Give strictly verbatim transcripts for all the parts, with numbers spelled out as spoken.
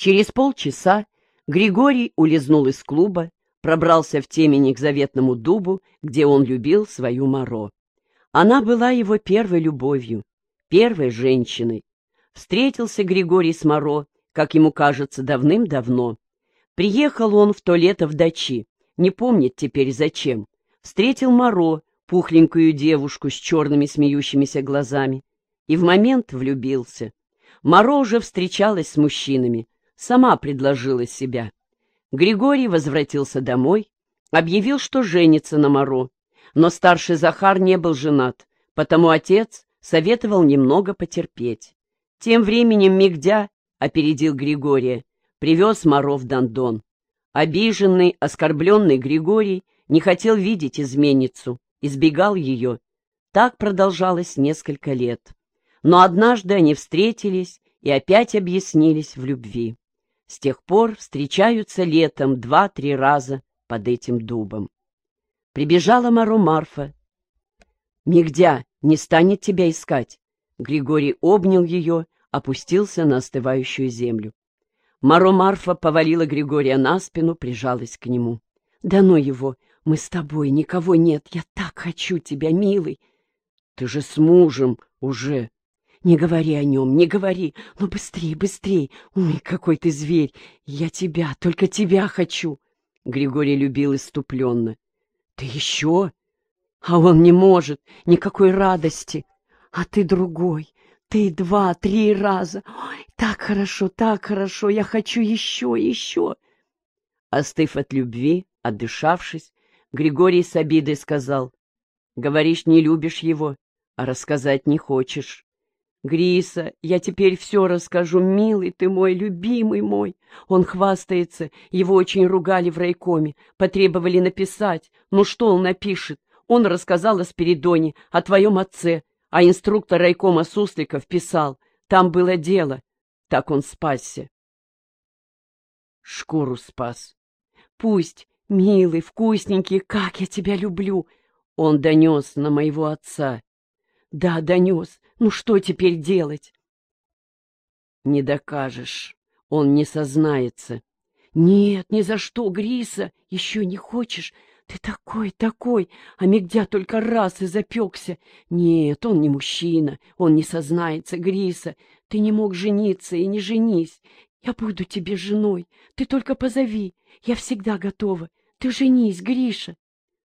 Через полчаса Григорий улизнул из клуба, пробрался в темени к заветному дубу, где он любил свою Маро. Она была его первой любовью, первой женщиной. Встретился Григорий с Маро, как ему кажется, давным-давно. Приехал он в то лето в дачи, не помнит теперь зачем. Встретил Маро, пухленькую девушку с черными смеющимися глазами, и в момент влюбился. Маро уже встречалась с мужчинами, сама предложила себя. Григорий возвратился домой, объявил, что женится на Маро, но старший Захар не был женат, потому отец советовал немного потерпеть. Тем временем Мигдя опередил Григория, привез Маро в Дондон. Обиженный, оскорбленный Григорий не хотел видеть изменницу, избегал ее. Так продолжалось несколько лет. Но однажды они встретились и опять объяснились в любви. С тех пор встречаются летом два-три раза под этим дубом. Прибежала Маро Марфа. «Мигдя не станет тебя искать». Григорий обнял ее, опустился на остывающую землю. Маро Марфа повалила Григория на спину, прижалась к нему. «Да ну его! Мы с тобой, никого нет. Я так хочу тебя, милый!» «Ты же с мужем уже!» «Не говори о нем, не говори! Ну, быстрей, быстрей! Ой, какой ты зверь! Я тебя, только тебя хочу!» Григорий любил исступленно. «Ты еще? А он не может! Никакой радости! А ты другой! Ты два, три раза! Ой, так хорошо, так хорошо! Я хочу еще, еще!» Остыв от любви, отдышавшись, Григорий с обидой сказал: «Говоришь, не любишь его, а рассказать не хочешь». «Гриса, я теперь все расскажу, милый ты мой, любимый мой». Он хвастается, его очень ругали в райкоме, потребовали написать. Ну что он напишет? Он рассказал о Спиридоне, о твоем отце, а инструктор райкома Сусликов писал. Там было дело. Так он спасся. Шкуру спас. Пусть, милый, вкусненький, как я тебя люблю. Он донес на моего отца. Да, донес. Ну что теперь делать? Не докажешь. Он не сознается. Нет, ни за что, Гриса. Еще не хочешь? Ты такой, такой. А Мигдя только раз и запекся. Нет, он не мужчина. Он не сознается, Гриса. Ты не мог жениться и не женись. Я буду тебе женой. Ты только позови. Я всегда готова. Ты женись, Гриша.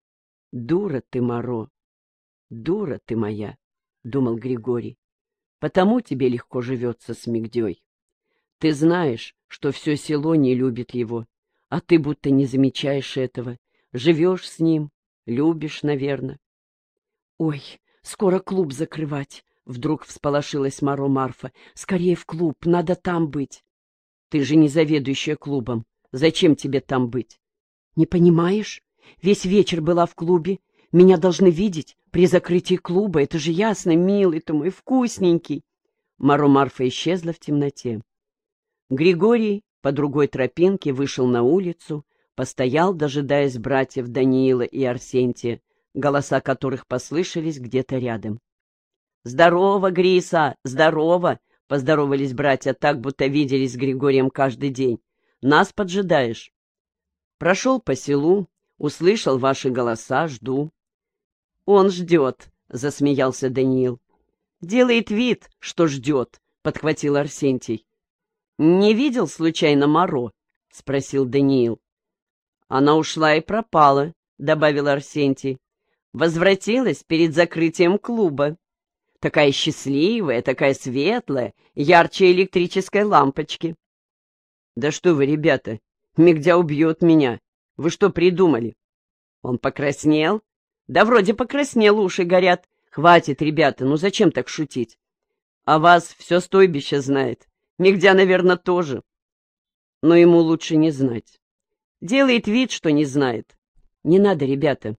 Дура ты, Маро. Дура ты моя. — думал Григорий, — потому тебе легко живется с Мигдей. Ты знаешь, что все село не любит его, а ты будто не замечаешь этого, живешь с ним, любишь, наверное. — Ой, скоро клуб закрывать, — вдруг всполошилась Маро Марфа. — Скорее в клуб, надо там быть. — Ты же не заведующая клубом, зачем тебе там быть? — Не понимаешь? Весь вечер была в клубе. Меня должны видеть при закрытии клуба. Это же ясно, милый ты мой, вкусненький. Маро Марфа исчезла в темноте. Григорий по другой тропинке вышел на улицу, постоял, дожидаясь братьев Даниила и Арсентия, голоса которых послышались где-то рядом. «Здорово, Гриса, здорово!» — поздоровались братья так, будто виделись с Григорием каждый день. «Нас поджидаешь?» «Прошел по селу, услышал ваши голоса, жду». «Он ждет», — засмеялся Даниил. «Делает вид, что ждет», — подхватил Арсентий. «Не видел, случайно, Маро?» — спросил Даниил. «Она ушла и пропала», — добавил Арсентий. «Возвратилась перед закрытием клуба. Такая счастливая, такая светлая, ярче электрической лампочки». «Да что вы, ребята, Мигдя убьет меня. Вы что придумали?» «Он покраснел?» «Да вроде покраснел, уши горят. Хватит, ребята, ну зачем так шутить? А вас все стойбище знает. Мигдя, наверное, тоже. Но ему лучше не знать. Делает вид, что не знает. Не надо, ребята.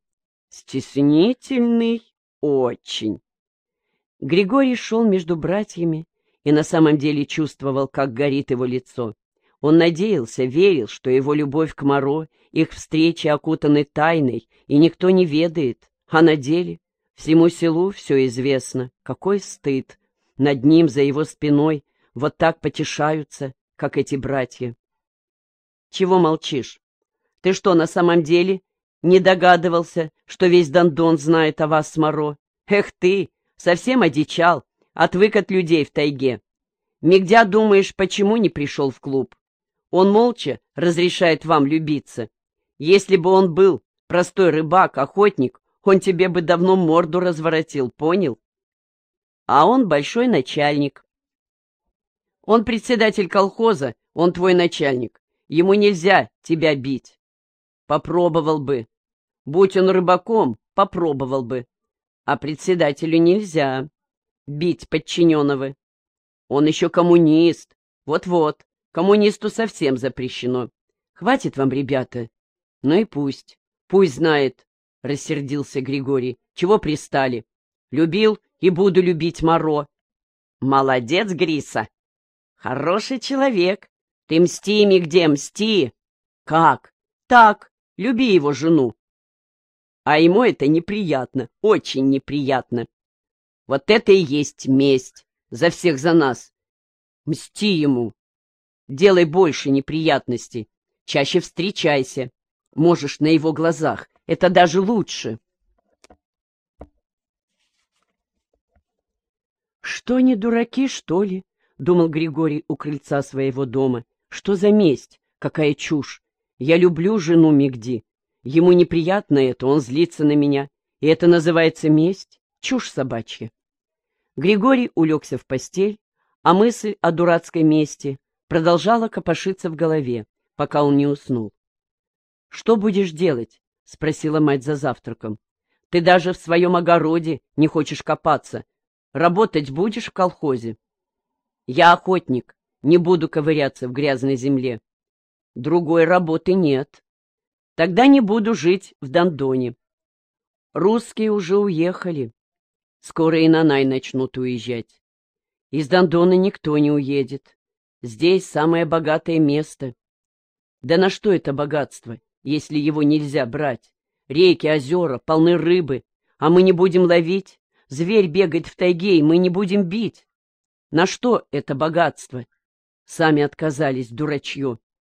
Стеснительный очень». Григорий шел между братьями и на самом деле чувствовал, как горит его лицо. Он надеялся, верил, что его любовь к Маро, их встречи окутаны тайной, и никто не ведает. А на деле всему селу все известно. Какой стыд! Над ним, за его спиной, вот так потешаются, как эти братья. Чего молчишь? Ты что, на самом деле не догадывался, что весь Дондон знает о вас с Моро? Эх ты, совсем одичал, отвык от людей в тайге. Мигдя, думаешь, почему не пришел в клуб? Он молча разрешает вам любиться. Если бы он был простой рыбак, охотник, он тебе бы давно морду разворотил, понял? А он большой начальник. Он председатель колхоза, он твой начальник. Ему нельзя тебя бить. Попробовал бы. Будь он рыбаком, попробовал бы. А председателю нельзя бить подчиненного. Он еще коммунист. Вот-вот, коммунисту совсем запрещено. Хватит вам, ребята. Ну и пусть. Пусть знает, — рассердился Григорий. Чего пристали? Любил и буду любить Моро. Молодец, Гриса. Хороший человек. Ты мсти, Мигде, мсти. Как? Так, люби его жену. А ему это неприятно, очень неприятно. Вот это и есть месть за всех за нас. Мсти ему. Делай больше неприятностей. Чаще встречайся. Можешь на его глазах. Это даже лучше. Что, не дураки, что ли? Думал Григорий у крыльца своего дома. Что за месть? Какая чушь! Я люблю жену Мигди. Ему неприятно это, он злится на меня. И это называется месть? Чушь собачья. Григорий улегся в постель, а мысль о дурацкой мести продолжала копошиться в голове, пока он не уснул. — Что будешь делать? — спросила мать за завтраком. — Ты даже в своем огороде не хочешь копаться. Работать будешь в колхозе? — Я охотник, не буду ковыряться в грязной земле. — Другой работы нет. — Тогда не буду жить в Дондоне. Русские уже уехали. Скоро и Нанай начнут уезжать. Из Дондона никто не уедет. Здесь самое богатое место. Да на что это богатство, если его нельзя брать? Реки, озера, полны рыбы, а мы не будем ловить. Зверь бегает в тайге, и мы не будем бить. На что это богатство? Сами отказались, дурачье.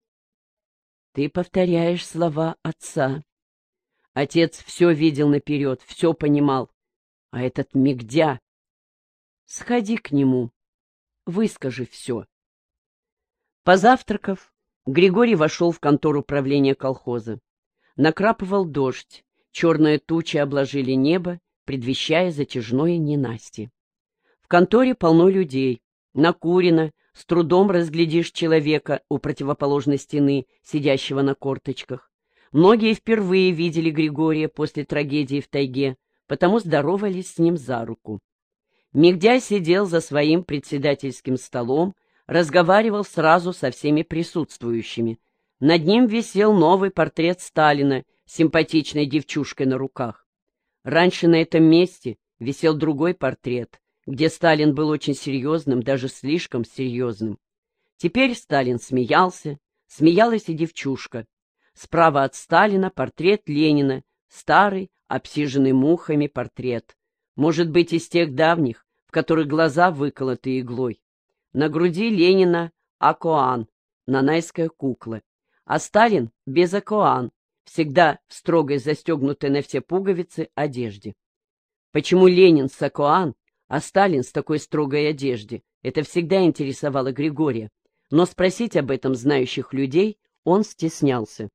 Ты повторяешь слова отца. Отец все видел наперед, все понимал. А этот Мигдя... Сходи к нему, выскажи все. Позавтракав, Григорий вошел в контору правления колхоза. Накрапывал дождь, черные тучи обложили небо, предвещая затяжное ненастье. В конторе полно людей, накурено, с трудом разглядишь человека у противоположной стены, сидящего на корточках. Многие впервые видели Григория после трагедии в тайге, потому здоровались с ним за руку. Мигдя сидел за своим председательским столом, разговаривал сразу со всеми присутствующими. Над ним висел новый портрет Сталина с симпатичной девчушкой на руках. Раньше на этом месте висел другой портрет, где Сталин был очень серьезным, даже слишком серьезным. Теперь Сталин смеялся, смеялась и девчушка. Справа от Сталина портрет Ленина, старый, обсиженный мухами портрет. Может быть, из тех давних, в которых глаза выколоты иглой. На груди Ленина Акоан, нанайская кукла. А Сталин без Акоан, всегда в строгой застегнутой на все пуговицы одежде. Почему Ленин с Акоан, а Сталин с такой строгой одежде? Это всегда интересовало Григория, но спросить об этом знающих людей он стеснялся.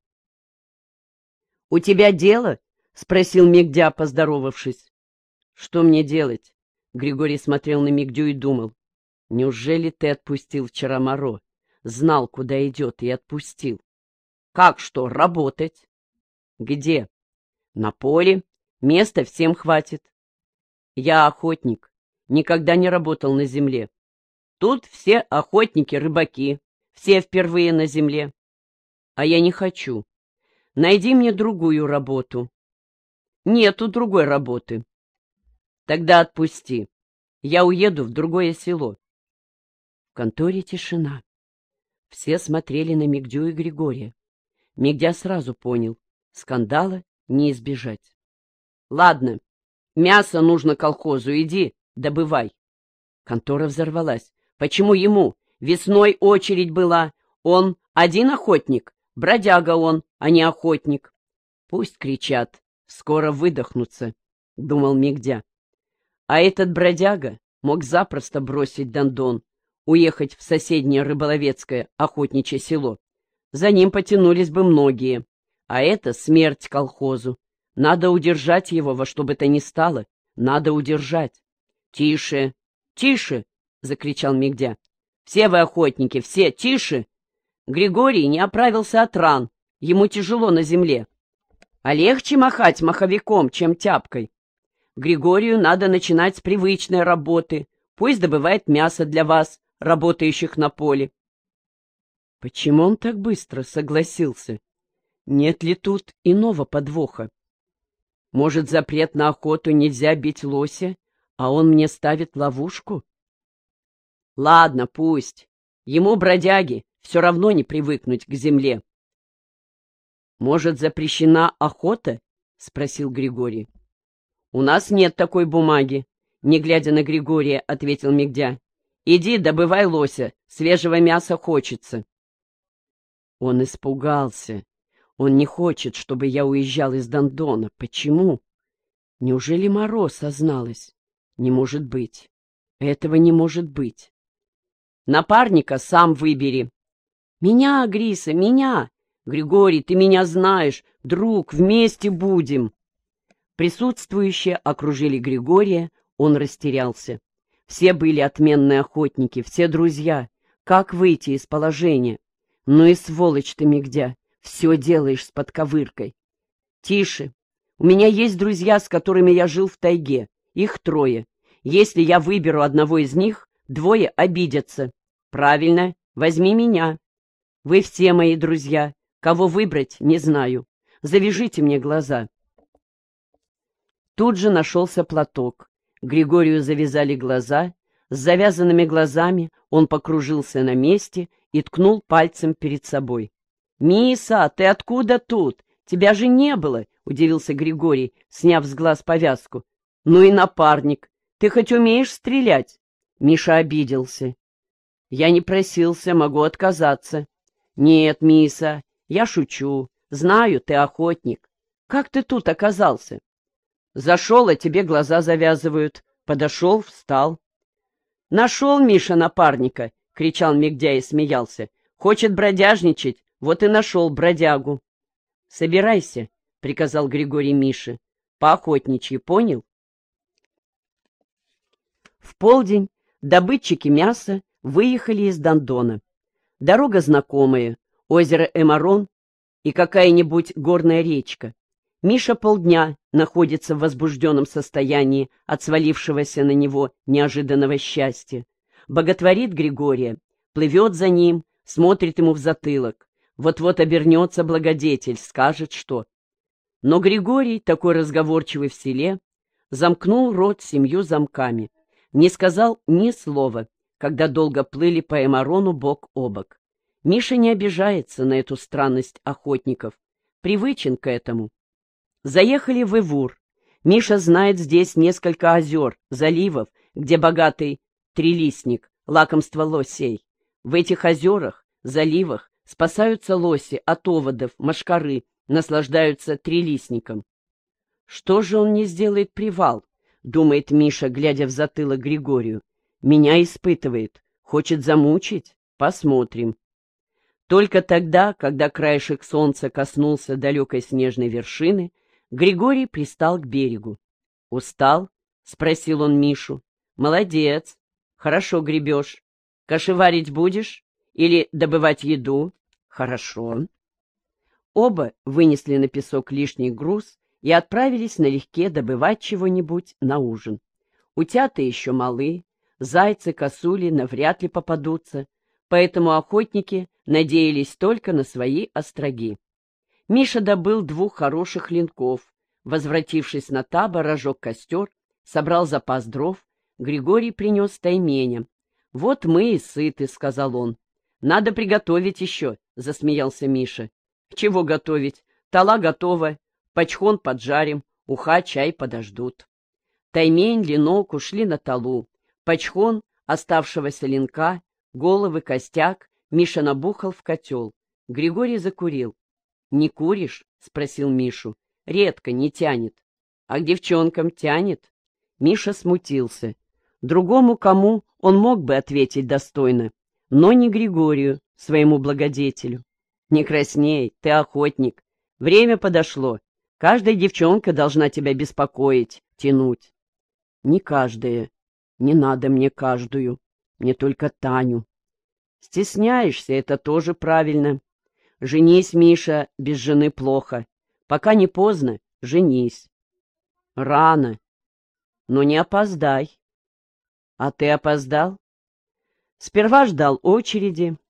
— У тебя дело? — спросил Мигдя, поздоровавшись. — Что мне делать? — Григорий смотрел на Мигдю и думал. — Неужели ты отпустил вчера Моро? Знал, куда идет, и отпустил. — Как что, работать? — Где? — На поле. Места всем хватит. — Я охотник. Никогда не работал на земле. Тут все охотники-рыбаки, все впервые на земле. А я не хочу. Найди мне другую работу. Нету другой работы. Тогда отпусти. Я уеду в другое село. В конторе тишина. Все смотрели на Мигдю и Григория. Мигдя сразу понял, скандала не избежать. Ладно, мясо нужно колхозу, иди, добывай. Контора взорвалась. Почему ему? Весной очередь была. Он один охотник. Бродяга он, а не охотник. Пусть кричат, скоро выдохнутся, — думал Мигдя. А этот бродяга мог запросто бросить Дондон, уехать в соседнее рыболовецкое охотничье село. За ним потянулись бы многие. А это смерть колхозу. Надо удержать его во что бы то ни стало. Надо удержать. — Тише, тише! — закричал Мигдя. — Все вы охотники, все, тише! Григорий не оправился от ран. Ему тяжело на земле. А легче махать маховиком, чем тяпкой. Григорию надо начинать с привычной работы. Пусть добывает мясо для вас, работающих на поле. Почему он так быстро согласился? Нет ли тут иного подвоха? Может, запрет на охоту нельзя бить лося, а он мне ставит ловушку? Ладно, пусть. Ему, бродяги, все равно не привыкнуть к земле. Может, запрещена охота? — спросил Григорий. — У нас нет такой бумаги, — не глядя на Григория, ответил Мигдя. — Иди, добывай лося, свежего мяса хочется. Он испугался. Он не хочет, чтобы я уезжал из Дондона. Почему? Неужели Моро созналась? Не может быть. Этого не может быть. Напарника сам выбери. Меня, Гриса, меня! Григорий, ты меня знаешь, друг, вместе будем. Присутствующие окружили Григория, он растерялся. Все были отменные охотники, все друзья. Как выйти из положения? Ну и сволочь ты, Мигдя, все делаешь с подковыркой. Тише. У меня есть друзья, с которыми я жил в тайге. Их трое. Если я выберу одного из них, двое обидятся. Правильно, возьми меня. Вы все мои друзья. Кого выбрать, не знаю. Завяжите мне глаза. Тут же нашелся платок. Григорию завязали глаза. С завязанными глазами он покружился на месте и ткнул пальцем перед собой. «Миса, ты откуда тут? Тебя же не было!» — удивился Григорий, сняв с глаз повязку. «Ну и напарник! Ты хоть умеешь стрелять?» Миша обиделся. «Я не просился, могу отказаться». «Нет, Миса, я шучу. Знаю, ты охотник. Как ты тут оказался?» «Зашел, а тебе глаза завязывают. Подошел, встал». «Нашел Миша напарника!» — кричал Мигдя и смеялся. «Хочет бродяжничать, вот и нашел бродягу». «Собирайся», — приказал Григорий Мише. «Поохотничьи, понял?» В полдень добытчики мяса выехали из Дондона. Дорога знакомая, озеро Эмарон и какая-нибудь горная речка. Миша полдня находится в возбужденном состоянии от свалившегося на него неожиданного счастья. Боготворит Григория, плывет за ним, смотрит ему в затылок. Вот-вот обернется благодетель, скажет что. Но Григорий, такой разговорчивый в селе, замкнул рот семью замками, не сказал ни слова, когда долго плыли по Эмарону бок о бок. Миша не обижается на эту странность охотников, привычен к этому. Заехали в Ивур. Миша знает здесь несколько озер, заливов, где богатый трилистник, лакомство лосей. В этих озерах, заливах спасаются лоси от оводов, мошкары, наслаждаются трилистником. Что же он не сделает привал, думает Миша, глядя в затылок Григорию. Меня испытывает, хочет замучить? Посмотрим. Только тогда, когда краешек солнца коснулся далекой снежной вершины, Григорий пристал к берегу. «Устал?» — спросил он Мишу. «Молодец. Хорошо гребешь. Кашеварить будешь? Или добывать еду?» «Хорошо». Оба вынесли на песок лишний груз и отправились налегке добывать чего-нибудь на ужин. Утята еще малы, зайцы, косули навряд ли попадутся, поэтому охотники надеялись только на свои остроги. Миша добыл двух хороших линков. Возвратившись на табор, разжег костер, собрал запас дров. Григорий принес тайменя. «Вот мы и сыты», — сказал он. «Надо приготовить еще», — засмеялся Миша. «Чего готовить? Тала готова, пачхон поджарим, уха, чай подождут». Таймень, ленок ушли на талу. Пачхон, оставшегося ленка, Головы, костяк Миша набухал в котел. Григорий закурил. «Не куришь?» — спросил Мишу. «Редко, не тянет». «А к девчонкам тянет?» Миша смутился. Другому кому он мог бы ответить достойно, но не Григорию, своему благодетелю. «Не красней, ты охотник. Время подошло. Каждая девчонка должна тебя беспокоить, тянуть». «Не каждая. Не надо мне каждую. Мне только Таню». «Стесняешься, это тоже правильно. Женись, Миша, без жены плохо. Пока не поздно, женись». «Рано. Но не опоздай». «А ты опоздал?» Сперва ждал очереди,